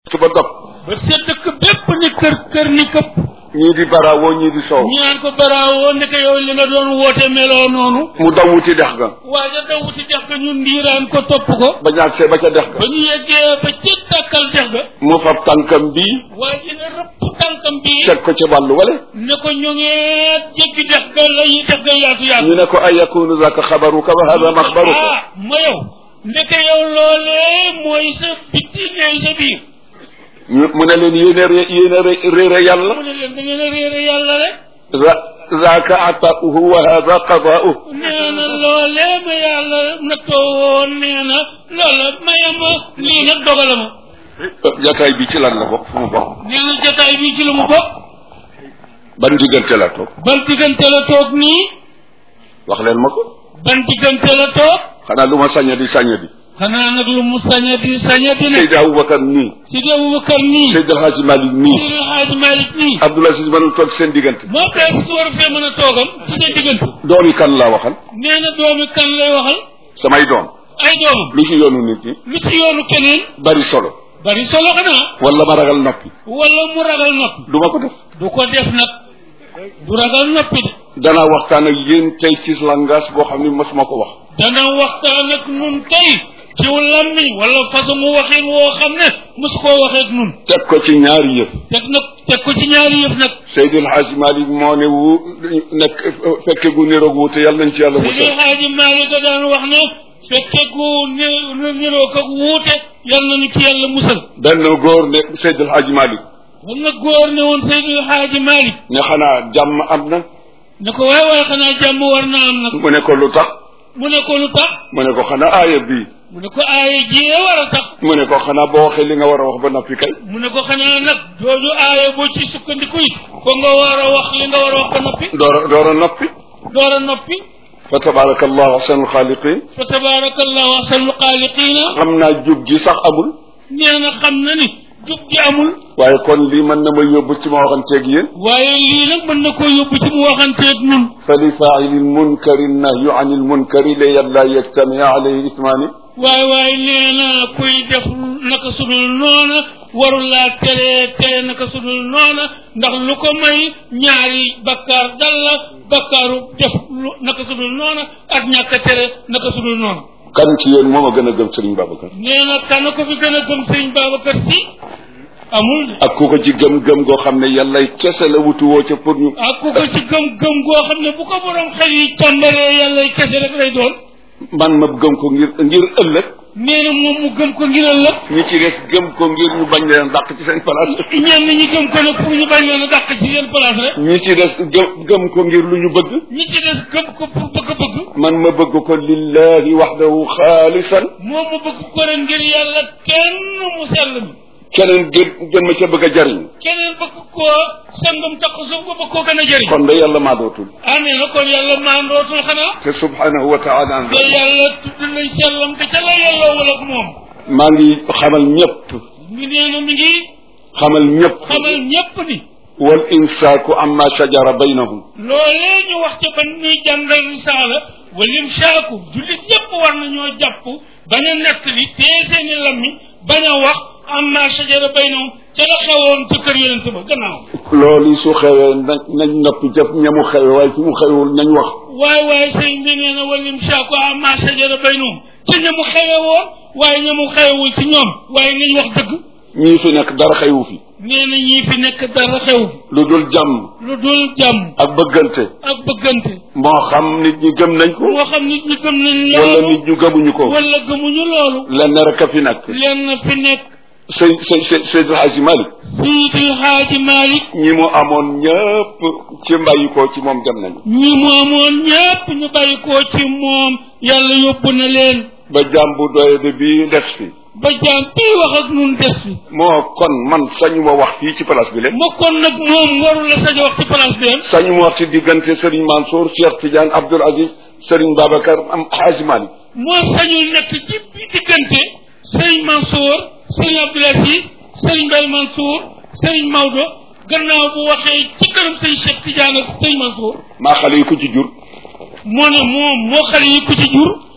ba dog ba sa dëkk bépp ni kër ni këpp ñii di barawoo ñii di soow ñu naan ko baraawoo ne ko yow li nga doon woote meloo noonu mu daw wuti dex ga waaye daw wuti dex ga ñu ndiiraan ko topp ko ba ñaagsee ba ca dex ga ba ñu yeggee ba ci tàkkal dex ga mu fab tànkam bii waaye dina rëpp tànkam bi teg ko ca wàllu wale ne ko ñu ngee jéggi dex ga la ñuy dex ga yaatu yaatu ñu ne ko ay yakunu zaka xabaruka wa hada maxbaruka ma yow ndeke yow loolee mooy sa bitti ngay sa biir mu ne leen yéen a réere yàlla mu ne leen da ngeen a réere yàlla rek zaka atauhu wa hada qadaau nee na loolee ma yàlla nattoo woon nee na loola mayama lii nag dogalama jataay bi ci lan la bokk fu mu bokk nee na jataay bi ci lu mu bokk ban diggante la toog ban diggante la toog nii wax leen ma ko ban diggante la toog xanaa lu ma saña di xanaa nag lu mu sañati ne Seydi Aboubacar nii Seydi Aboubacar nii Seydi El Hadji Malick nii Seydi El Hadji Malick nii Abdoul Aziz mënul toog seen diggante moo tax su war a fee mën a toogam ci seen diggante doomi kan laa waxal nee na doomi kan lay waxal samay doom ay doomam lu ci yoonu nit ñi lu ci yoonu keneen bari solo xanaa wala ma ragal noppi wala mu ragal noppi du ma ko def du ko def nag du ragal noppi de danaa waxtaan ak yéen tey ci langage boo xam ne mosuma ko wax dana waxtaan ak nun tey ci làmmiñ wala façon mu waxin woo xam ne mosu koo waxee ak nun teg ko ci ñaari yëf teg ko ci ñaari yëf nag Seydi El Hadji Malick moo ne nekk fekke gu niroog wuute yàlla nañ ci yàlla musal Seydi El Hadji Malick da daan wax ne fekke gu niroog ak wuute yàlla nañu ci yàlla musal benn góor ne Seydi El Hadji Malick na góor ne woon Seydi El Hadji Malick ne xanaa jàmm am na ne ko waaye xanaa jàmm war na am nag mu ne ko lu tax mu ne ko lu tax mu ne ko xanaa aaya bii mu ne ko aaya jiyee war a tax mu ne ko xanaa boo waxee li nga war a wax ba noppi kay mu ne ko xanaa nag jooju aaya boo ci sukkandiku it ko nga war a wax li nga war a wax ba noppi door a noppi fa tabarakallahu ahsanul xaaliqin fa tabarakallahu ahsanul xaaliqina xam naa jub gi sax amul nee na xam na ni jub gi amul waaye kon lii mën na ma yóbbu ci ma waxanteeg yéen waaye lii nag mën na koo yóbbu ci mu waxanteeg nun fa li faa'ili lmunkari nahyu an ilmunkari li yàlla yajtamia alayhi ismaani waaye nee na kuy def naka sudul noona warul laa tere naka sudul noona ndax lu ko may ñaari bakkaar dal la bakkaaru def naka sudul noona ak ñàkk a tere naka sudul noona kan ci yéen moom a gën a gëm Serigne Babacar nee na kan ko fi gën a gëm Serigne Babacar si amul ak ku ko ci gëm-gëm goo xam ne yàlla kese la wutu woo ca pour ñu ak ku ko ci gëm-gëm goo xam ne bu ko borom xel yi càmbaree yàlla kese rek lay doon man ma gëm ko ngir ëllëg nee na moom mu gëm ko ngir ëllëg ñi ci des gëm ko ngir ñu bañ leen dàq ci seen place ñenn ñi gëm ko nag pour ñu bañ leen a dàq ci seen place rek ñi ci des gëm ko ngir lu ñu bëgg ñi ci des gëm ko pour bëgg man ma bëgg ko lillahi waxdahu xaalisan moom mu bëgg ko rek ngir yàlla kenn mu sell mi keneen gën ma ca bëgg a jariñ keneen bëgg koo sangam takk suuf ko bëgg koo gën a jëriñ kon da yàlla maa dootul amee na kon yàlla maa dootul xanaa te subhanahu wa taala te yàlla tudd nañ sellam te ca la yàlla wala ak moom maa ngi xamal ñëpp mi nee na mi ngi xamal ñëpp ni wal imsaaku amma shajara baynahum loolee ñu wax ca ba ñuy jàngal risaala wal imsaaku jullit ñëpp war nañoo jàpp bañ a nekk li tee seeni lammi bañ a wax amma shajara baynahum ca la xewoon ci kër yonent ba gannaaw loolu su xewee nañ noppi jëf ñamu xewe waaye su mu xewul nañ wax waaye sëñ bi nee na wal imsaaku amma shajara baynahum ci ñamu xewe woon waaye ñamu xewewul ci ñoom waaye nañ wax dëgg ñii fi nekk dara xewu fi nee na ñii fi nekk dara xew lu dul jàmm ak bëggante moo xam nit ñi gëm nañ ko moo xam nit ñi gëm nañ loolu wala nit ñu gëmuñu ko wala gëmuñu loolu lenn rek a fi nekk Seydi Hadji Malick Seydi Hadji Malick ñi mu amoon ñëpp ci bàyyi ko ci moom dem nañu ñi mu amoon ñëpp ñu bàyyi ko ci moom yàlla yóbbu na leen ba jaam bu doyade bi des fi ba jaam bii wax ak nun des fi moo kon man sañu ma wax fii ci place bi leen moo kon nag moom warul la sañ wax ci place bi leen sañu ma wax ci diggante Serigne Mansour Cheikh Tidiane Abdoul Aziz Serigne Babacar am Hadji Malick moo sañul nekk ci diggante Serigne Mansour Serigne Abdoul Aziz Serigne Baye Mansour Serigne Maodo gannaaw bu waxee ci këram Serigne Cheikh Tidiane ak Serigne Mansour maa xale yi ku ci jur moo ne moom moo xale yi ku ci jur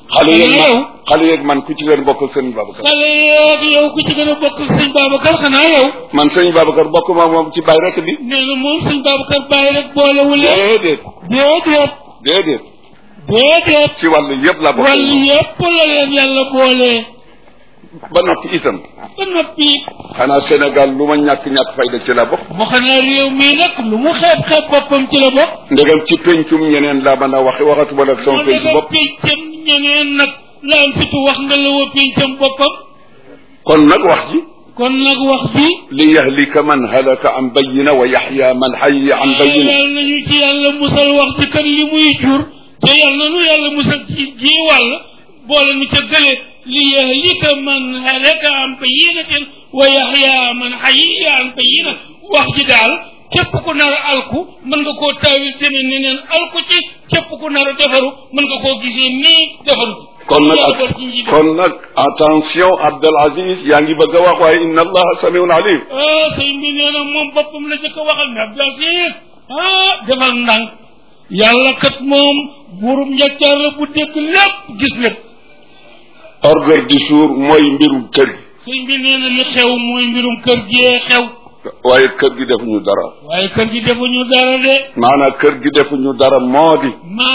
xale yeeg man ku ci gën a bokk ak sëñ Babacar. xale yeeg yow ku ci gën a bokk ak sëñ Babacar xanaa yow. man sëñ Babacar bokk moom ci bàyyi rek bi. nee na moom sëñ Babacar bàyyi rek boolewul. déedéet. ci wàllu yëpp la bokk. wàllu yëpp la leen yàlla boole. ba noppi itam. ba noppi. xanaa Sénégal lu ma ñàkk fayda ci la bokk. moo xanaa réew mii nag lu mu xeeb boppam ci la bokk. ndegam ci pencum ñeneen laa mën a waxatuma nag sama penc bopp. pencam ñeneen nag la am fitu wax nga la wa pencam boppam. kon nag wax ji. li yahlika man halaka an bayyina wa yaxya man hayya an bayyina. yàlla nañu ci yàlla musal wax ci kan li muy jur te yàlla nañu yàlla musal ci ji wàll boole nu ca gële li yahlika man halaka an bayyinatin wa yaxya man hayya an bayyina wax ji daal képp ku nar a alku mën nga koo taawil demee neneen alku ci képp ku nar a defaru mën nga koo gisee nii defaru kon nag attention Abdel Aziz yaa ngi bëgg a wax waaye inna allaha samiun alim. sëñ bi nee na moom boppam la jëkk a waxal ne Abdel Aziz defal ndànk yàlla kat moom buurum njàccaar la bu dégg lépp gis lépp. ordre du jour mooy mbirum kër gi. sëñ bi nee na li xew mooy mbirum kër gee xew. waaye kër gi defuñu dara. de. maanaam kër gi defuñu dara moo di.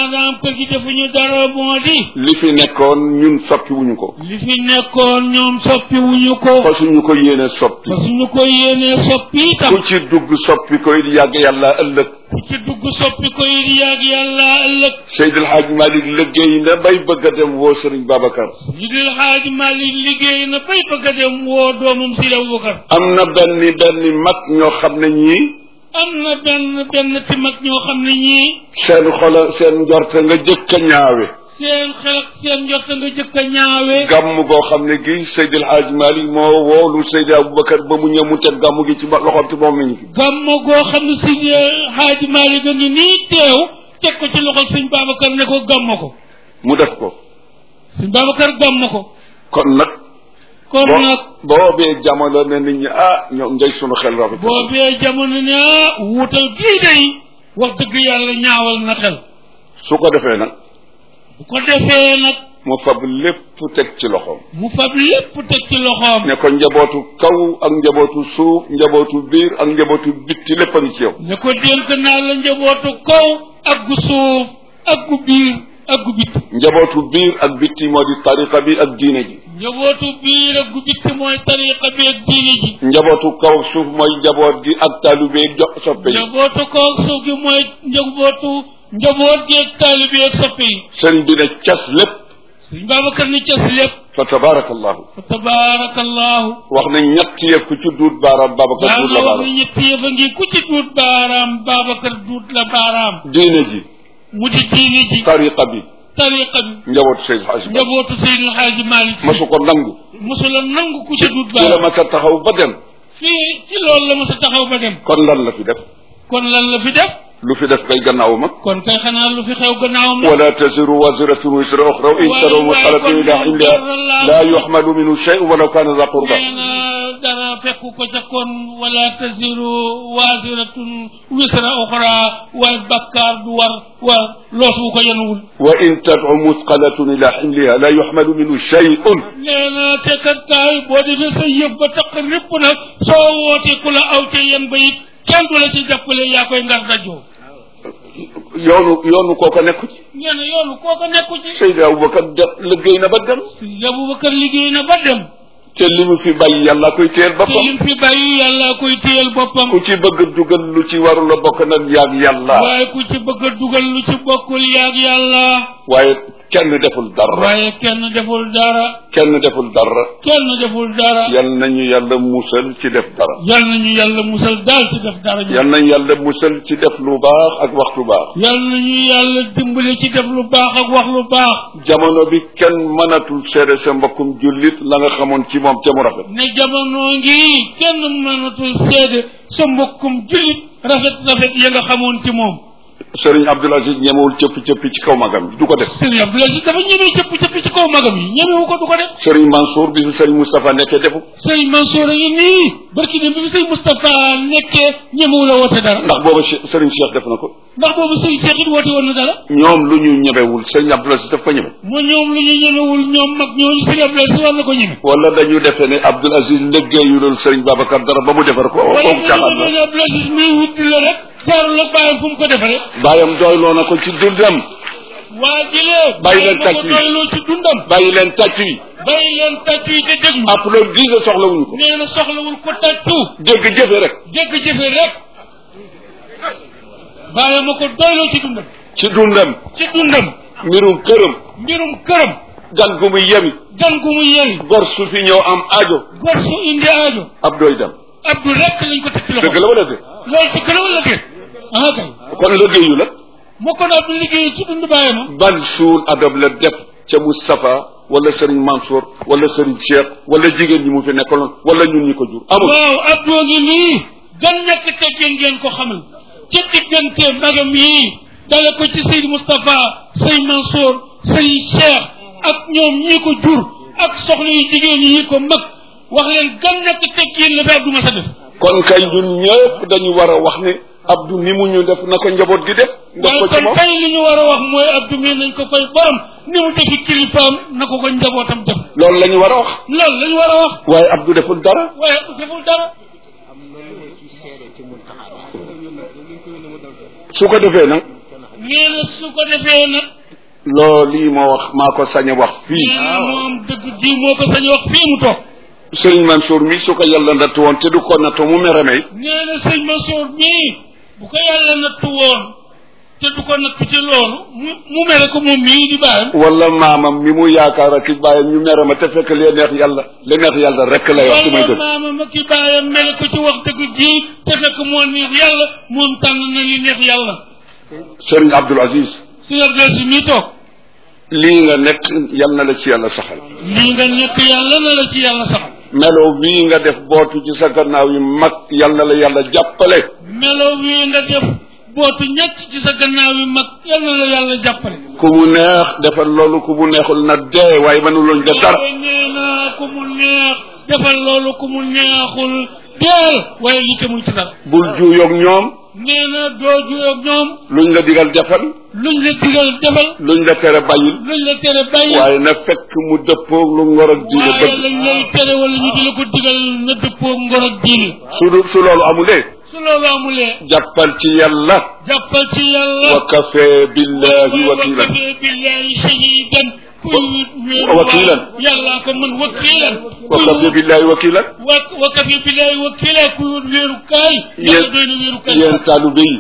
li fi nekkoon ñun soppiwuñu ko. ñoom soppiwuñu ko. fasuñu ko yéene soppi. itam. ku ci dugg soppi ko it yàgg yàlla ëllëg. Seydi El Hadj Malick liggéey na bay bëgg a dem woo Serigne Babacar. Seydi El Hadj Malick liggéey na bay bëgg a dem woo doomam Serigne Babacar. am na benn mag ñoo xam ne ñii. ci mag ñoo xam ne ñii. seen njorte nga jëkk a ñaawe. gàmm goo xam ne gi Seydi El Hadj Malick moo woolu Seydi Aboubacar ba mu ñëw mu teg gàmm gi ci loxoom ci moom mi ngi fi. gàmm goo xam ne Seydi El Hadj Malick a ngi nii teew teg ko ci loxol Sëñ Babacar ne ko gàmm ko. mu def ko. Sëñ Babacar gàmm ko. kon nag. boobee jamono ne nit ñi ñoom ngay sunu xel rafet. boobee jamono ne wuutal gii day wax dëgg yàlla ñaawal na xel. su ko defee nag. mu fab lépp teg ci loxoom. ne ko njabootu kaw ak njabootu suuf njabootu biir ak njabootu bitti lépp a ngi ci yow. ne ko dénk naa la njabootu kaw ak gu suuf ak gu biir ak gu bitti. njabootu biir ak bitti moo di tariqa bi ak diine ji. njabootu biir ak gu bitti mooy tariqa bi ak diine ji. njabootu kaw ak suuf mooy njaboot gi ak taalibe ak soppe yi. njabootu kaw ak suuf gi mooy njaboot gi ak taalibe ak soppe yi. sëriñ bi ne cas lépp. sëriñ Babacar ni cas lépp. fa tabarakallahu. wax na ñett yëf ku ci duut baaraam Babacar duut la baaraam. wax na ñett yëf a ngi ku ci duut baaraam Babacar duut la baaraam. diine ji. mu di diine ji. tariqa bi. njabootu Seydil Hadji Malick. masu ko nangu. masu la nangu ku ci duut baaraam. ci la ma sa taxaw ba dem. ci loolu la ma sa taxaw ba dem. kon lan la fi def. lu fi def kay gannaawam ak. kon kay xanaa lu fi xew gannaawam la. wala taziru waziratun wizra ukhra in taraw mas'alatan ila illah la yuhmalu minhu shay'un walaw kana za qurba. dara fekku ko ca kon wala taziru waziratun wizra ukhra waaye bakkaar du war loos wu ko yenuwul. wa in tad'u musqalatun ila illah la yuhmalu minhu shay'un. nee na te kat kaay boo defee sa yëf ba taq lépp nag soo wootee ku la aw ca yen ba it kenn du la ci jàppale yaa koy ngar dajoo. yoonu kooko nekku ci. nee na yoonu kooko nekku ci. Seydi Aboubacar liggéey na ba dem. Seydi Aboubacar liggéey na ba dem. te li mu fi bàyyi yàlla koy téyel boppam. ku ci bëgg dugal lu ci warul a bokk nag yaag yàlla. waaye ku ci bëgg dugal lu ci bokkul yaag yàlla. waaye kenn deful dara. yal nañu yàlla musal ci def dara. yal nañu yàlla musal daal ci def dara. yal nañu yàlla musal ci def lu baax ak wax lu baax. yal nañu yàlla dimbale ci def lu baax ak wax lu baax. jamono bi kenn mënatul seede sa mbokkum jullit la nga xamoon ci moom te mu rafet. ne jamono ngi kenn mënatul seede sa mbokkum jullit rafet ya nga xamoon ci moom. Serigne Abdoul Aziz ñemewul cëppi ci kaw magam bi du ko def. Serigne Abdoul Aziz dafa ñemee cëpp ci kaw magam yi ñemewu ko du ko def. Serigne Mansour bi fi Serigne Moustapha nekkee defu. Serigne Mansour a ngi nii barki dem bi fi Serigne Moustapha nekkee ñemewu la woote dara. ndax booba Serigne Cheikh def na ko. ndax boobu Serigne Cheikh it woote woon na dara. ñoom lu ñu ñemewul Serigne Abdoul Aziz daf ko ñeme. ñoom lu ñu ñemewul ñoom mag ñooñu Serigne Abdoul Aziz war na ko ñeme. wala dañu defee ne Abdoul Aziz liggéeyulul Serigne Babacar dara ba mu defar ko. wala dañu Abdoul Aziz muy wut la rek jaarul ak bàyyam fu mu ko defaree. bàyyam doyloo na ko ci dundam. waa jëlee. bàyyi leen tàcc wi doyloo ci dundam. bàyyi leen tàcc wi. bàyyi leen tàcc wi te déglu. applaudisse soxlawuñu ko. nee na soxlawul ko tàccu. dégg jëfe rek. dégg jëfe rek. bàyyam ma ko doyloo ci dundam. ci dundam. ci dundam. mbirum këram. mbirum këram. gan gu muy yemi. gan gu muy yemi. gor su fi ñëw am aajo. gor su indi aajo. ab doy dem. Abdou rek lañ ko teg ci loxo. dëgg la wala dëgg. loolu dëgg la wala dëgg. ah kay. kon liggéeyu la. moo kon Abdou liggéeyu ci dund bàyyam. ban suul adab la def ca Moustapha wala Serigne Mansour wala Serigne Cheikh wala jigéen ñi mu fi nekkaloon wala ñun ñi ko jur amul. waaw Abdou ngi nii. gan ñàkk teggeen ngeen ko xamal. ci diggante magam yi dale ko ci Seydou Moustapha Serigne Mansour Serigne Cheikh ak ñoom ñii ko jur ak soxna yu jigéen yi ko mag wax leen gan ñàkk teggeen la fi Abdou Massa def. kon kay ñun ñëpp dañu war a wax ne Abdou ni mu ñu def na ko njaboot gi def. def ko ci moom kon tey li ñu war a wax mooy Abdou mii nañ ko fay borom ni mu defi kilifaam na ko njabootam def. loolu la ñu war a wax. loolu la ñu war a wax. waaye Abdou deful dara. waaye Abdou deful dara. su ko defee nag. nee na su ko defee nag. loolu lii moo wax maa ko sañ a wax fii. nee na moom dëgg gi moo ko sañ a wax fii mu toog. Serigne Mansour mi su ko yàlla natt woon te du ko natt mu mere may. nee na Serigne Mansour mii bu ko yàlla natt woon te du ko natt ci loolu mu mere ko moom mii di bàyyam. wala maamam mi mu yaakaar ak i bàyyam ñu mere ma te fekk li neex yàlla rek lay wax. wala maamam ak i bàyyam mere ko ci wax dëgg gi te fekk moo neex yàlla moom tànn na li neex yàlla. Serigne Abdoul Aziz. Serigne Abdoul Aziz mii toog. lii nga nekk yal na la ci yàlla saxal. lii nga nekk yàlla na la ci yàlla saxal. melo bii nga def bootu ci sa gannaaw yi mag yal na la yàlla jàppale. melo bii nga def bootu ñett ci sa gannaaw yi mag yal na la yàlla jàppale. ku mu neex defal loolu ku mu neexul na dee waaye mënuloo def dara. nee na ku mu neex defal loolu ku mu neexul deel waaye lii te muy ci dara. bul juuyoog ñoom. nee na doo juuyoog ñoom. luñ la digal defal. luñ la digal defal. luñ la tere bàyyil. luñ la tere bàyyil. waaye na fekk mu dëppoog lu ngor ak diine bëgg. waaye lañ lay tere wala ñu di la ko digal na dëppoog ngor ak diine. su loolu amulee. su loolu amulee. jàppal ci yàlla. jàppal ci yàlla. wa kafee billahi wakiilan. wa kafee billahi shahidan. wakiilan. yàlla ko mën wakiilan. wa kafee billahi wakiilan. wa kafee billahi wakiilan kuy wut wéerukaay. yàlla doy na wéerukaay. yéen taalibe yi.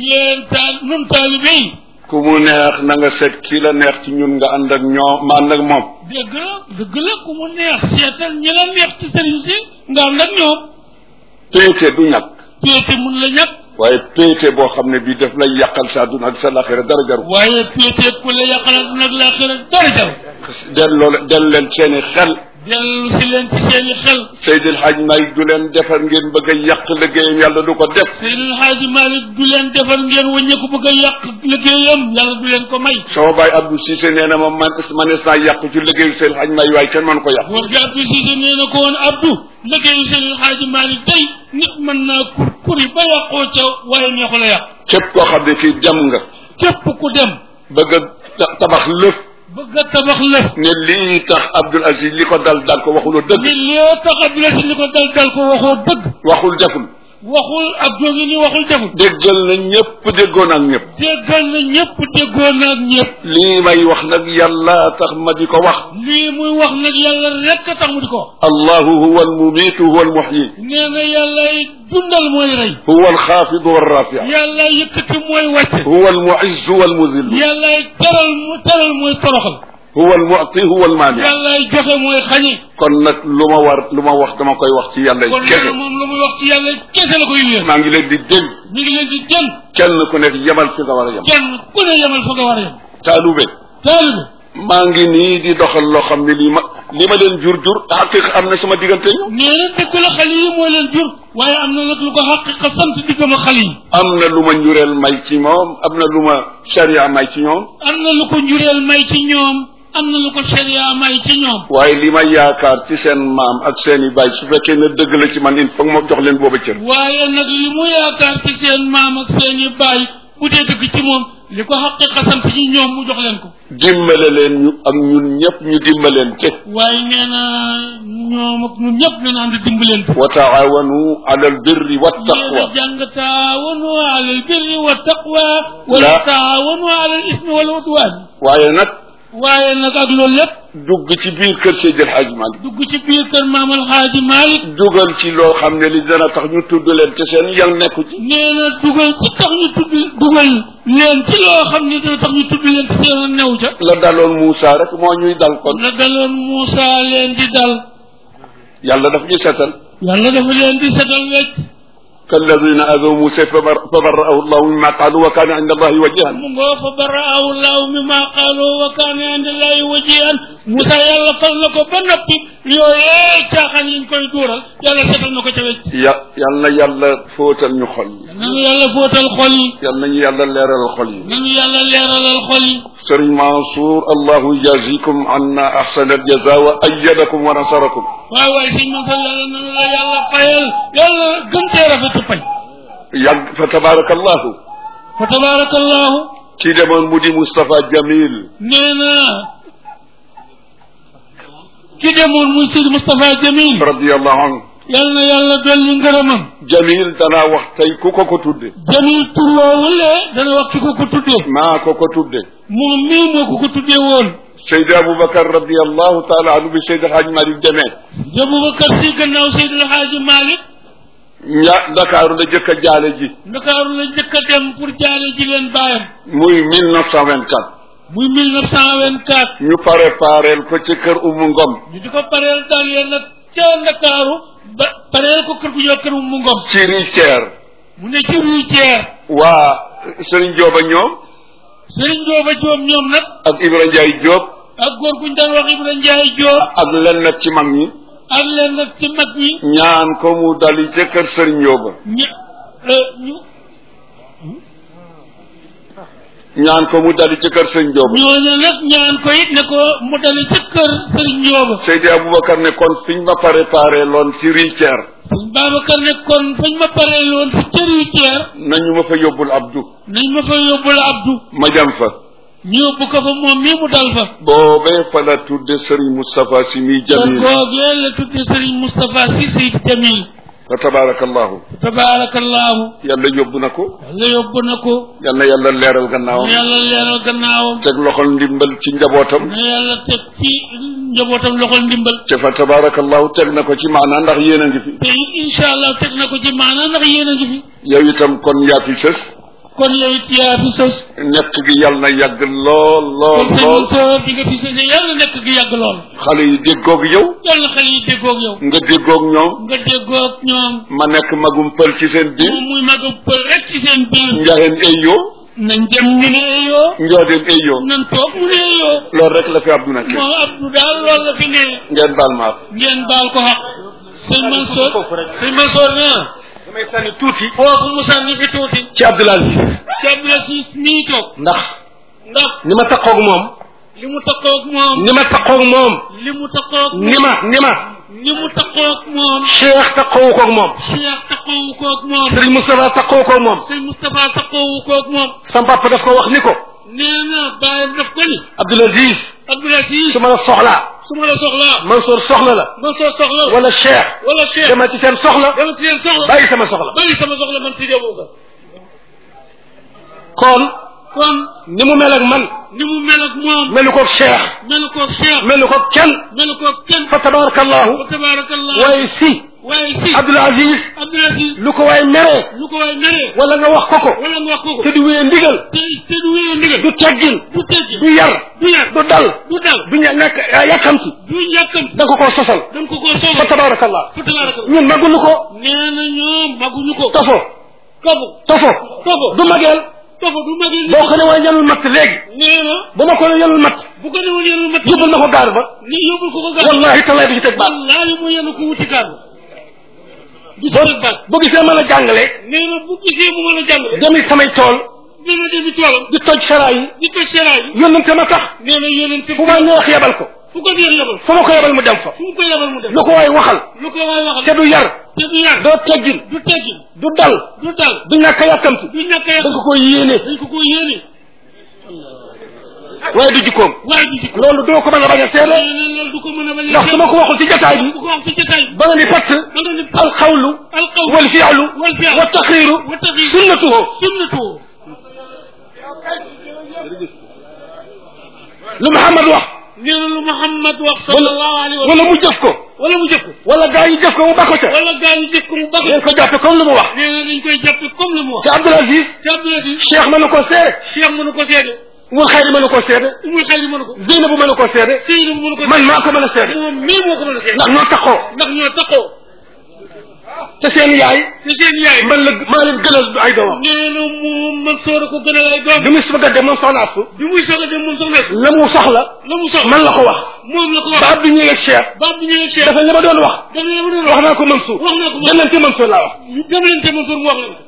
nun taalibe yi. ku mu neex na nga seet kii la neex ci ñun nga ànd ak ñoom ma ànd ak moom. dëgg la ku mu neex seetal ñi la neex ci sëriñ si nga ànd ak ñoom. péete du ñàkk. péete mun la ñàkk. waaye péete boo xam ne bii daf lay yàqal sa àdduna ak sa laaxira dara jaru. waaye péete ku la yàqal àdduna ak laaxira dara jaru. dellu leen seeni xel. dellu si leen ci seeni xel. Seydil Hadj Malick du leen defar ngeen bëgg a yàq liggéeyam yàlla du ko def. Seydil Hadj Malick du leen defar ngeen wëññeeku bëgg a yàq liggéeyam yàlla du leen ko may. sama baay Abdou Cissé nee na ma manees naa yàq ci liggéeyu Seydil Hadj Malick waaye kenn mën ko yàq. góor gi Abdou Cissé nee na ko woon Abdou liggéeyu Seydil Hadj Malick tey nit mën naa kuri ba yàqoo ca waaye neexu la yàq. képp koo xam ne kii dem nga. képp ku dem. bëgg a tabax lëf. bëgg a tabax lëf. ne lii tax Abdoul Aziz li ko dal ko waxuloo dëgg. ne lii tax Abdoul Aziz li ko dal ko waxoo dëgg. waxul deful. waxul Abdou ngi ni waxul deful. déggal na ñëpp déggoon ak ñëpp. déggal na ñëpp déggoon ak ñëpp. lii may wax nag yàlla tax ma di ko wax. lii muy wax nag yàlla rek tax mu di ko wax. allahu huwa almumitu huwa almuhyi. nee na yàlla dundal mooy rey. huwa alxaafidu walrafi. yàlla yëkkati mooy wàcce. huwa almuizzu walmuzillu. yàlla teral mooy toroxal. huwa almu'ti huwa almaani. yàlla joxe mooy xañe. kon nag lu ma wax dama koy wax ci yàlla kese. kon moom lu muy wax ci yàlla kese la koy wéer. maa ngi leen di dégg. mi ngi leen di jënd. kenn ku nekk yemal fi nga war a yem. kenn ku ne yemal fa nga war a yem. taalube. taalube. maa ngi nii di doxal loo xam ne lii li ma leen jur xaqiqa am na sama diggante ñoom. nee na dëgg la xale yi moo leen jur waaye am na nag lu ko xaqiqa sant diggam ak xale yi. am na lu ma njureel may ci moom am na lu ma sharia may ci ñoom. am na lu ko njureel may ci ñoom am na lu ko sharia may ci ñoom. waaye li ma yaakaar ci seen maam ak seen i baay su fekkee ne dëgg la ci man il faut ma jox leen booba cër. waaye nag li mu yaakaar ci seen maam ak seen i baay bu dee dëgg ci moom li ko xaqiqa sant ci ñoom mu jox leen ko. dimbale leen ñu ak ñun ñëpp ñu dimbaleen te. waaye nee na ñoom ak ñun ñëpp ñu naan di dimbaleen te. wa taawanu ala albirri wa taqwa. yéen a jàng taawanu ala albirri wa taqwa. wala taawanu ala al ismi wal udwan. waaye nag ak loolu lépp. dugg ci biir kër Seydi El Hadji Malick. dugg ci biir kër Maam El Hadji Malick. dugal ci loo xam ne li dana tax ñu tudd leen te seen yang nekku ci. nee na dugal ci tax ñu tudd dugal leen ci loo xam ne dana tax ñu tudd leen te seen new ca. la daloon Moussa rek moo ñuy dal kon. la daloon Moussa leen di dal. yàlla daf ñu setal. yàlla dafa leen di setal wecc. kalladina adaw Moussa fa barra'ahu llahu mimma qaalu wa kaana inda allahi wajihan. mu ngoo fa barra'ahu llahu mimma qaalu wa kaana inda allahi wajihan. Moussa yàlla fal na ko ba noppi yooyee caaxaan yi ñu koy duural yàlla setal na ko ca wecc. yal na yàlla fóotal ñu xol yi. nañu yàlla fóotal xol yi. yal nañu yàlla leeralal xol yi. nañu yàlla leeralal xol yi. Sëriñ Mansour allahu jazikum anna ahsana aljaza wa ayyadakum wa nasarakum. waaw waaye sëñ Mansour yàlla nanu la yàlla fayal yàlla gën cee rafetu fay. yàgg fa tabarakallahu. fa tabarakallahu. kii demoon mu di Moustapha Jamil. nee na ki demoon muy Seydi Moustapha Jamil. radiyallahu anhu. yal na yàlla dolli ngërëmam. Jamil danaa wax tey ku ko tudde. Jamil tur woowule dana wax ki ko tudde. maa ko tudde. moom mii moo ko tudde woon. Seydi Aboubacar radiyallahu taala anhu bi Seydi El Hadji Malick demee. Aboubacar si gannaaw Seydi El Hadji Malick. Ndakaaru la jëkk a jaale ji. Ndakaaru la jëkk a dem pour jaale ji leen baayam. muy 1924. muy 1924. ñu prépareel ko ci kër Umu Ngom. ñu di ko pareel daal yéen nag ca Ndakaaru ba pareel ko kër gu ñëw kër Umu Ngom. ci Rivière. mu ne ci Rivière. waa Serigne Diop ñoom. Serigne Diop ñoom nag. ak Ibra Ndiaye Diop. ak góor gu ñu daan wax Ibra Ndiaye Diop. ak lenn nag ci mag ñi. ak leen nag ci mag ñi. ñaan ko mu dali ca kër Serigne Diop. ñaan ko mu dali ca kër Serigne Diop. ñooñu nag ñaan ko it ne ko mu dali ca kër Serigne Diop. Seydi Aboubacar ne kon fiñ ma préparé loon ci Rivière. Sëñ Babacar ne kon fañ ma paree loon ci ca Rivière. nañu ma fa yóbbul Abdou. nañ ma fa yóbbul Abdou. ma dem fa. ñu yóbbu ko fa moom mii mu dal fa. boobee fa la tudde Serigne Moustapha Sy mi Jamil. boobee la tudde Serigne Moustapha Sy si Jamil. fa tabarakallahu. tabarakallahu. yàlla yóbbu na ko. yàlla yóbbu na ko. yal na yàlla leeral gannaawam. yàlla leeral gannaawam. teg loxol ndimbal ci njabootam. na yàlla teg ci njabootam loxol ndimbal. te fa tabarakallahu teg na ko ci maanaa ndax yéen a ngi fi. te incha allah teg na ko ci maanaa ndax yéen a ngi fi. yow itam kon yaa fi sës. kon yow it yaa fi sos. nekk gi yàlla na yàgg lool. kon sëñ bi nga fi sësee yàlla nekk gi yàgg lool. xale yi déggoog yow. yàlla xale yi déggoog yow. nga déggoog ñoom. nga déggoog ñoom. ma nekk magum pël ci seen biir. moom muy magum pël rek ci seen biir. njaxeen eyoo. nañ dem ñu ne eyoo. njoodeen eyoo. nañ toog mu ne eyoo. loolu rek la fi Abdou nekk. moom Abdou daal loolu la fi ne. ngeen baal ma ngeen baal ko xaq. sëñ Mansour sëñ Mansour nee damay sànni tuuti. foofu mu sànni fi tuuti. ci Abdoul Aziz. ci Abdoul Aziz nii toog. ndax ni ma taqoog moom. li mu taqoog moom. ni ma taqoog moom. li mu taqoog moom. ni mu taqoog moom. Cheikh taqoowu koog moom. Cheikh taqoowu koog moom. Serigne Moustapha taqoowu koog moom. Serigne Moustapha taqoowu koog moom. sama papa daf ko wax ni ko. nee na bàyyam daf ko ni. Abdoul Aziz. Abdoul Aziz. su ma la soxlaa. Mansour soxla la. wala Cheikh. dama ci seen soxla. bàyyi sama soxla. man si déwoo ko. kon. ni mu mel ak man. melu koog Cheikh. melu koog kenn. fa tabarakallahu. waaye si. Abdoul Aziz. lu ko waay meree. wala nga wax ko. te du wéyee ndigal. du teggin. du yar. du dal. du ñàkk yàkkamti. da nga ko sosal. fa tabarakallah. ñun maguñu ko. nee na ñoom maguñu ko. tofo. du mageel. dofa du magi boo ko ne woon yanul matt léegi nee na bu ma ko ne yanul matt bu ko ne woon yanul matt yóbbul na ko gaar ba ni yóbbul ko gaar wallahi tallahi du ci teg baat wallahi mu yenu ko wuti gaar du ci teg baat bu gisee mën a jàngale nee na bu gisee mu mën a jàngale demi samay tool nee na demi toolam di toj sara yi di toj sera yi yónnante ma tax nee na yónnante fu ma neex yebal ko fu ko neex yebal fu ma ko yebal mu dem fa fu mu ko yebal mu dem lu ko waay waxal lu ko waay waxal te du yar te du yar doo teggin du teggin du dal du dal du ñàkk a yàkkamti du ñàkk a dañ ko koy yéene dañ ko ko yéene waaye du jikkoom waaye du jikko loolu doo ko mën a bañ a seede nee na loolu du ko mën a bañ a ndax su ma ko waxul ci jotaay bi du ko wax ci jotaay ba nga ni patt ba nga ni alxawlu alqawl wal fi'lu wal fi'lu wa taxiiru wa taxiiru sunnatuhu sunnatu lu Muhammad wax nee na lu Muhammad wax sallallahu alayhi wa wala mu jëf ko wala mu jëf ko wala gaa yi jëf ko mu bako ca wala gaa yi jëf ko mu bako dañ ko jàppe comme lu mu wax nee na dañ koy jàppe comme lu mu wax te Abdoul Aziz te Abdoul Aziz Cheikh mënu ko seede Cheikh mënu ko seede Umul Xayri mënu ko seede umul xayri mënu ko Zeynabu mënu ko seede Seydou mënu ko man maa ko mën a seede moom mii moo ko mën a seede ndax ñoo taxoo ndax ñoo taxoo te seen yaay te seen yaay man la maa leen gënal ay doomam nee na moom man soor a ko gën a lay doom bi muy su bëgg a dem moom soxna Astu bi muy soog a dem moom soxna si la mu soxla la mu soxla man la ko wax moom la ko wax ba Abdou ñëwee ak Cheikh baab bi ñëwee Cheikh dafa li ma doon wax dafa la ma doon wax naa ko Mansour wax naa ko dem leen ci Mansour laa wax dem leen te Mansour mu wax leen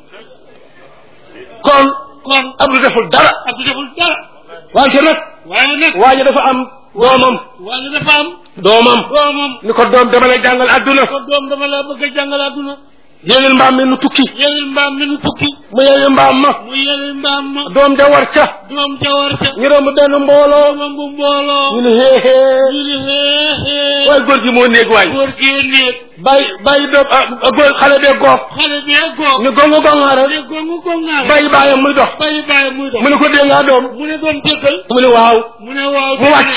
kon kon Abdou deful dara Abdou deful dara wante nag waaye nag waaye dafa am doomam waaye dafa am doomam doomam ni ko doom dama lay jàngal adduna ko doom dama la bëgg a jàngal àdduna yéenil mbaam mi nu tukki yéenil mbaam mi nu tukki mu yeewi mbaam ma mu yéenil mbaam ma doom ja war ca doom jawar ca ñu romb benn mbooloo doomam bu mbooloo ñu ne xeexee ñu ni xeexee waaye góor gi moo néeg waay góor gi néeg bàyyi doom góor xale bee goof xale bi góor ñu gongu gongaara ne gongu gongaar bàyyi bàyyam muy dox bàyyi bàyyi muy dox mu ne ko dee ngaa doom mu ne doom jéggal mu ne waaw mu ne waaw mu wàcc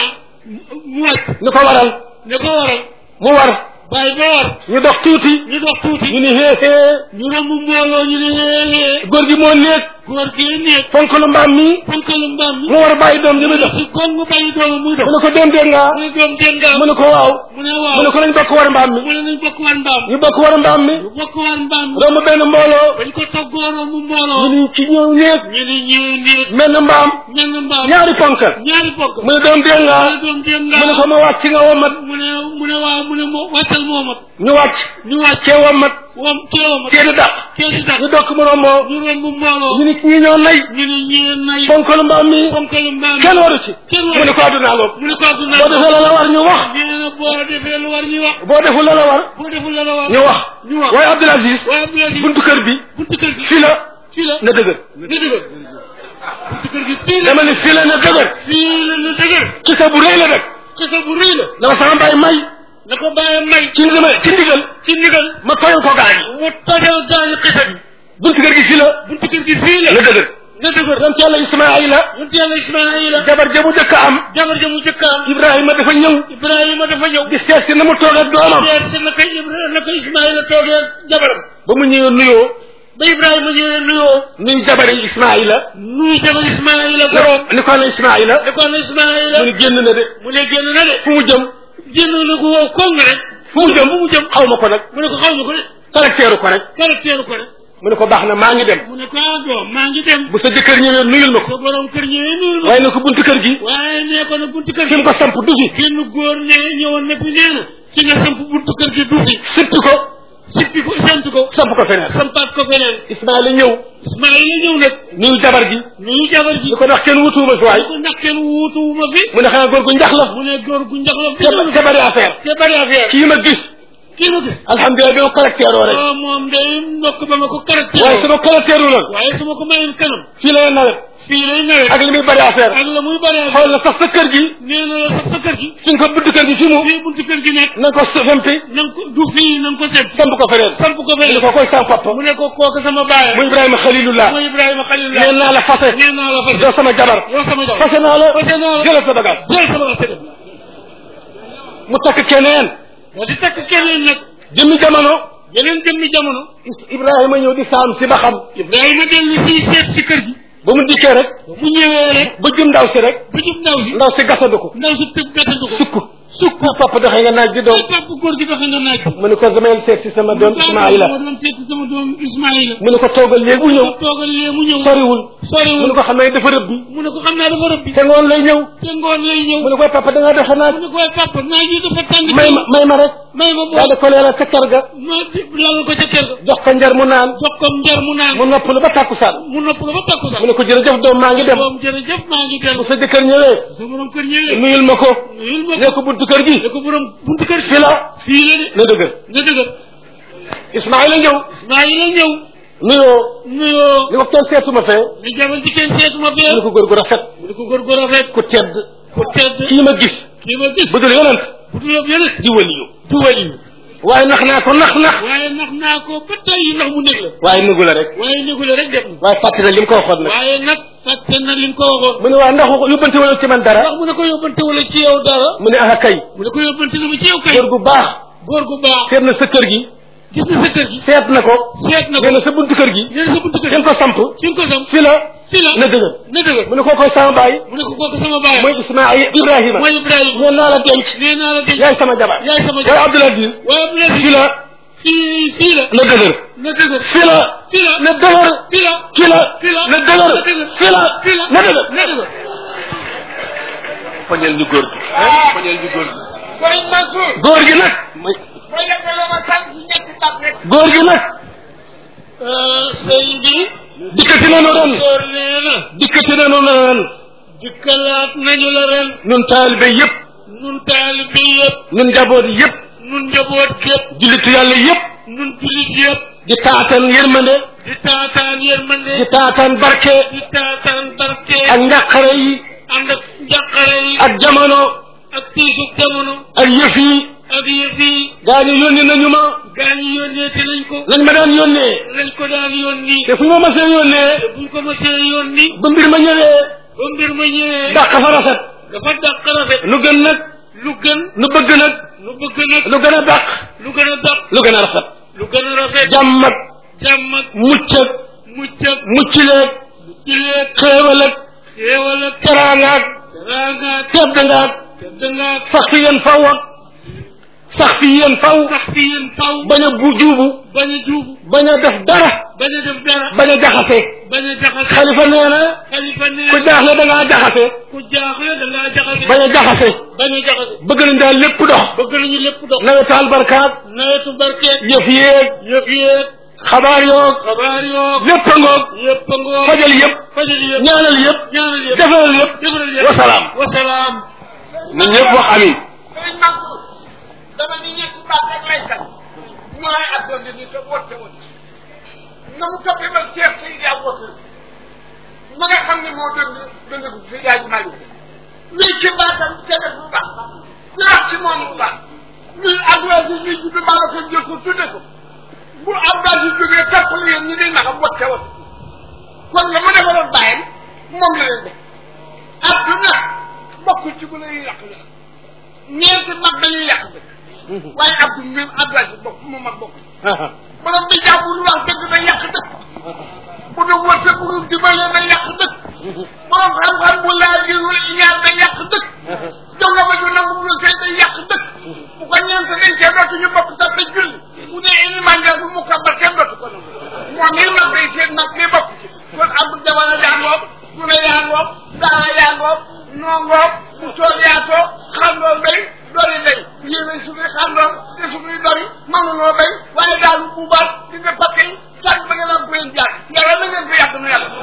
mu wàcc ni ko waral ne ko waral mu war bàyyi ba war ñu dox tuuti ñu dox tuuti ñu ni xeexee ñu romb mbooloo ñu ne xeexee góor gi moo néeg góor gi néeg fonkalu mbaam mi fonkalu mbaam mi mu war a bàyyi doom ji muy dox si kon mu bàyyi doomam muy dox mu ne ko doom dee ngaa mu ne doom déngaam mu ne ko waaw mu ne waaw mu ne ko nañ bokk war mbaam mi mu ne nañ bokk war mbaam ñu bokk war mbaam mi ñu bokk war mbaam romb benn mbooloo bañ ko toggoo romb mbooloo ñu ni ci ñëw néeg ñu ne ñëw néeg mel na mbaam mel na mbaam ñaari ponkal ñaari bokk mu ne doom dee mu ngaa ne doom déngaam mu ne ko ma wàcc nga womat mu ne waaw mu ne moo wàccal moomat ñu wàcc ñu wàcc cee womat kee womat cee di dàq kee di tax ñu dokk mu romboo ñu romb mbooloo ñu ni ñi ñoo nay ñu ne ñee nay fonkalu mbaam mi fonkalu mbaam kenn waru ci kenn mu ne ko àdduna ngoog mu ne ko àdduna boo defee la la war ñu wax nee na boo defee lu war ñu wax boo deful la la war boo deful la la war ñu wax ñu wax waaye Abdoul Aziz waaye Abdoulaye buntu kër bi buntu kër gi fii la fii la na dëgër na dëgër buntu kër gi fii la dama ne fii la na dëgër fii la na dëgër ci sa bu rëy la nag xisa bu rëy la dama sama mbay may na ko bàyyi may ci ndigal ci ndigal ma toyal ko gaañ mu tojal gaañu xisa bi buntu kër gi fii la buntu kër gi fii la na dëgër na dëgër yonent yàlla Ismaayila yonent yàlla Ismaayila jabar ja mu jëkk a am jabar ja mu jëkk a am Ibrahima dafa ñëw Ibrahima dafa ñëw di seet si na mu toog ak doomam seet si naka Ismaayila toogee ak jabaram ba mu ñëwee nuyoo ba Ibrahima ñëwee nuyoo nuyu jabari Ismaayila nuyu jabar Ismaayila borom ni ko ana Ismaayila ne ko ana Ismaayila mu ne génn na de mu ne génn na de fu mu jëm génn na ko wow koŋ rek fu mu jëm xaw ma ko nag mu ne ko xaw ma ko de caractère ko rek caractère ko rek mu ne ko baax na maa ngi dem mu ne ko doom maa ngi dem bu sa jëkkër ñëwee nuyul ma ko sa borom kër ñëwee nuyul ma waaye na ko buntu kër gi waaye nee ko na buntu kër fi gi mu ko samp du fi génn góor ne ñëwoon na fi nee na ci nga samp buntu kër gi du fi sippi ko sippi ko sant ko samp ko feneen sampaat ko feneen Ismaayila ñëw Ismaayila ñëw nag nuyu jabar gi nuyu jabar ji di ko ndax kenn wutuwuma fi waay ko ndax kenn wuutuwuma fi mu ne xanaa góor gu njax la mu ne góor gu njax la fi te bari affaire te bari affaire kii ma gis kii ma gis alhamdulilah bi ma caractère oo rek moom day ndokk ba ma ko caractère waaye sama caractère la waaye su ma ko mayoon kanam fii lay nawet fii lay nawet ak li muy bari affaire ak la muy bari xool la sax sa kër gi nee na la sax sa kër gi fi nga ko buntu kër gi fi mu fii buntu kër gi nekk na nga ko fempi na nga ko du fii na nga ko seet samp ko feneen samp ko mu ne feneen ko koy sama papa mu ne ko kooku sama baay mu Ibrahima Xalilullah mooy Ibrahima Xalilullah nee naa la fase nee naa la fase doo sama jabar yow sama jabar fase naa la fase naa la jëlal sa bagage jël sama bagage mu takk keneen moo di takk keneen nag jëmmi jamono yeneen jëmmi jamono Ibrahima ñëw di saam si ba xam Ibrahima dellu si seet si kër gi ba mu dikkee rek mu ñëwee rek ba jum ndaw si rek bu jub ndaw si ndaw si gasandu ko ndaw si tëb gàttandu ko sukk sukk papa doxee nga naaj di doom papa góor gi doxee nga naaj mu ne ko damay seet si sama doom Ismaïla ma doon seet si sama doom Ismaïla mu ne ko toogal léegi mu ñëw toogal léegi mu ñëw soriwul soriwul mu ne ko xam ne dafa rëb bi mu ne ko xam naa dafa rëb bi te ngoon lay ñëw te ngoon lay ñëw mu ne ko papa da nga doxe naaj mu ne ko papa naaj yi dafa tàng may ma rek may ma boo daa da ko leeral ca kër ga ma lalal ko ca kër ga jox ko njar mu naan jox ko njar mu naan mu noppalu ba takkusaan mu noppalu ba takkusaan mu ne ko jërëjëf doom maa ngi dem doom jërëjëf maa ngi dem bu sa jëkkër ñëwee sa borom kër ñëwee nuyul ma ko nuyul ma ne ko buntu kër gi ne ko borom buntu kër fii la fii la de na dëgër na dëgër Ismaïla ñëw Ismaïla ñëw nuyoo ni ko kenn seetuma fee ni jabar ji kenn seetuma fee mu ne ko góor gu rafet mu ne ko góor gu rafet ku tedd kii ma gis bu dul yonent di waliyu waaye nax naa ko nax waaye nax naa ko ba tey ndax mu nekk la waaye nëgu la rek waaye nëgu la rek def na waaye fàtte na li mu ko waxoon nag waaye nag fàtte na li mu ko waxoon mu ne waa ndax yóbbante wala ci man dara ndax mu ne ko yóbbante wala ci yow dara mu ne ah kay mu ne ko yóbbante na ma ci yow kay góor gu baax seet na sa kër gi gis na sa kër gi seet na ko nee na sa buntu kër gi nee na sa buntu kër gi fi nga ko samp fi la na dëgër mu ne koo koy sama baay mu ne ko kooku sama baay mooy Ibrahima nee naa la denc yaay sama jabar waaye Abdoul Aziz fi la fii la na dëgër fi la na dëgër fi la na dëgër fi la na dëgër fañel ñu góor gi fañel ñu góor gi góor gi nag góor gi nag sëñ bi dikkati nañu ren dikkalaat nañu la ren nun taalibe yëpp nun njaboot yëpp jullitu yàlla yëpp nun jullit yëpp di taataan yërmande di taataan barke ak njàqare yi ak jamono ak tiisu jamono ak yëf yi gaa ñi yónni nañu ma yónneeti nañ ko lañ ma daan yónnee lañ ko daan yónni te fu ma mësee yónnee buñ ko mësee yónni ba mbir ma ñëwee dàq fa rafet dafa dàq rafet lu gën nag nu bëgg nag lu gën a dàq lu gën a rafet jàmm ak mucc ak muccileeg xéewal ak teraanga ak tedd nga ak sax fi yéen faw ak sax fi yéen faw bañ a juubu bañ a def dara bañ a jaxase xalifa nee na ku jaaxle da ngaa jaxase bañ a jaxase bëgg nañ daal lépp dox nawetu albarkaat yëf yéeg xabaar yoog lépp a ngoog fajal yëpp ñaanal yëpp defaral yëpp wasalaam na ñëpp wax amin dama ni ñetti baat rek lay sax ñooy ak doon ni te wotte na mu toppee ba Cheikh Seydi ak wotte ma nga xam ne moo dënd fi yaay mali lii ci baatam te def bu baax ñu wax ci moom bu baax ñun Abdoulaye Si ñuy judd maa ko jël ko tudde ko bu Abdoulaye Si jógee topp la yéen ñi di naxa wotte kon la mu defaloon bàyyam moom la leen def adduna bokkul ci bu lay yàq la ñeenti mag dañuy yàq dëkk waaye Abdou même Abdoulaye Si bokk mu mag bokk borom bi jàpp lu wax dëgg na yàq dëkk bu du wërte bu du dimbalee na yàq dëkk borom xam-xam bu laa gi wala ñaar na yàq dëkk jonga ba ju nangu bu sey day yàq dëkk bu ko ñeent dañ cee dootu ñu bokk sax da julli bu dee iliman nga bu mu kabar kenn dootu ko nangu moom il mag day seen mag ni bokk ci kon Abdou jamono yaa ngoog duna yaa ngoog daara yaa ngoog noo ngoog bu tool yaatoo xam loolu béy dori béy yéen suñuy xam loolu te suñuy dori mënuloo béy waaye daal bu baax di nga pakke yi sànq ba ngeen am bu leen jaar yàlla na ngeen ko yàgg na yàlla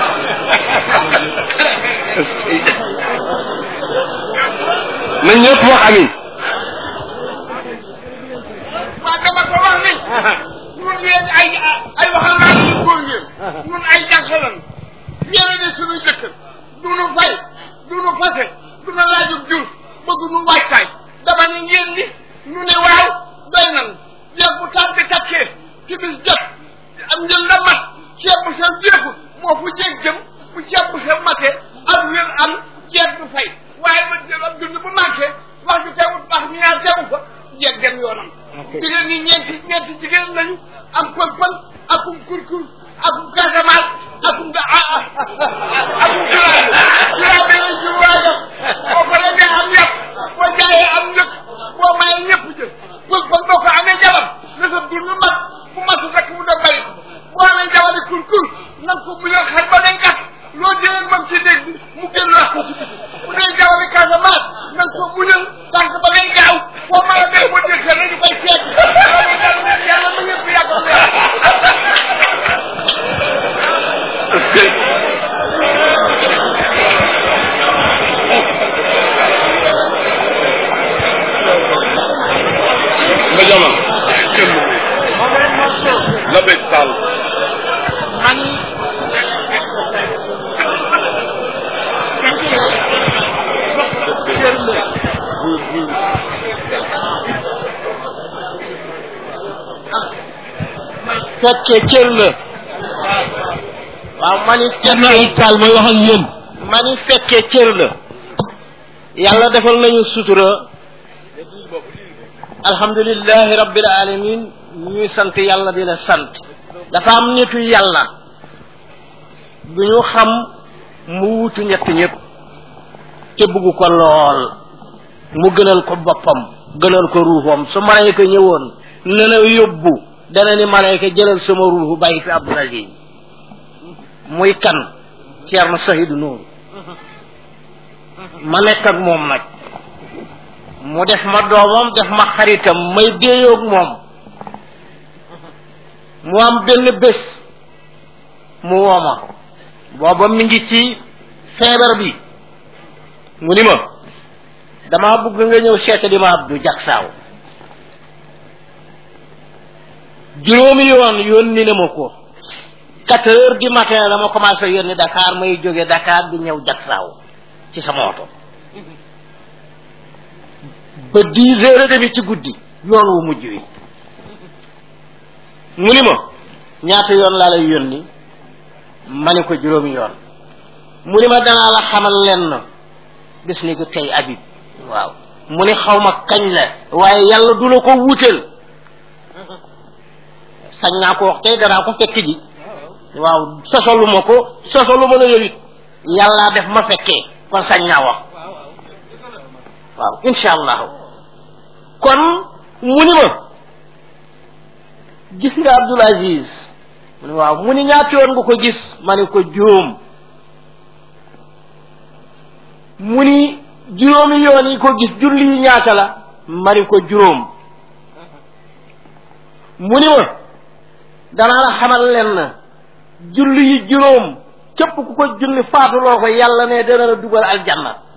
na ñëpp wax amin waa dama ko wax ni ñun yéen ay waxambaane yu góor ngeen ñun ay jànqalan yéen ne suñuy jëkkër du nu fay du nu fase du nu laajub jur bëgg nu waajtaay dama ne ngeen ni nu ne waaw doy nan jeeg bu tàbbi takkee ci bis jot am njël la mat ceeb bu sa jeexul moo fu jeeg jëm bu ceeb bu sa matee ak wér am jeeg du fay waaye ba jël ab dund bu manqué wax ju teewut wax ñu ñaar teewu fa jeeg dem yoonam jigéen ñi ñeenti jigéen lañu am pël-pël akum kurkur akum Casamance akum curaabe la jur waajam boo ko defee am yàpp boo jaayee am njëg taal man fekkee cër la waaw mani fekkee taal mooy wax ak yéen mani fekkee cër la yàlla defal nañu sutura alhamdulillahi rabbil alamin ñuy sant yàlla di la sant dafa am nitu yàlla du ñu xam mu wutu ñett ñëpp te bëgg ko lool mu gënal ko boppam gënal ko ruuxam su malayka ñëwoon ne la yóbbu dana ni malayka jëlal sama ruuxu bàyyi fi Abdul Aziz muy kan Ceerno Sahidu Nuur ma nekk ak moom nag mu def ma doomam def ma xaritam may déeyoog moom mu am benn bés mu wooma booba mi ngi ci feebar bi mu ni ma dama bëgg nga ñëw seetali ma Abdou Jaksaaw juróomi yoon yónni na ma ko 4 heures du matin la ma commencé yónni Dakar may jóge Dakar di ñëw Jaksaaw ci sama oto ba 10 heures et demi ci guddi yoon wu mujj wi mu ni ma ñaata yoon laa lay yónni ma ni ko juróomi yoon mu ni ma danaa la xamal lenn bis ni ko tey Habib waaw mu ni xaw ma kañ la waaye yàlla du la ko wuuteel sañ naa ko wax tey danaa ko fekk ji waaw sosoluma ko sosoluma la yow it yàlla def ma fekkee kon sañ naa wax waaw insha allahu kon mu ni ma gis nga Abdul Aziz mu ni waaw mu ni ñaata yoon nga ko gis ma ni ko juróom mu ni juróomi yoon yi ko gis julli yi ñaata la ma ni ko juróom mu ni ma danaa la xamal leen na julli yi juróom képp ku ko julli faatuloo ko yàlla ne dana la dugal aljanna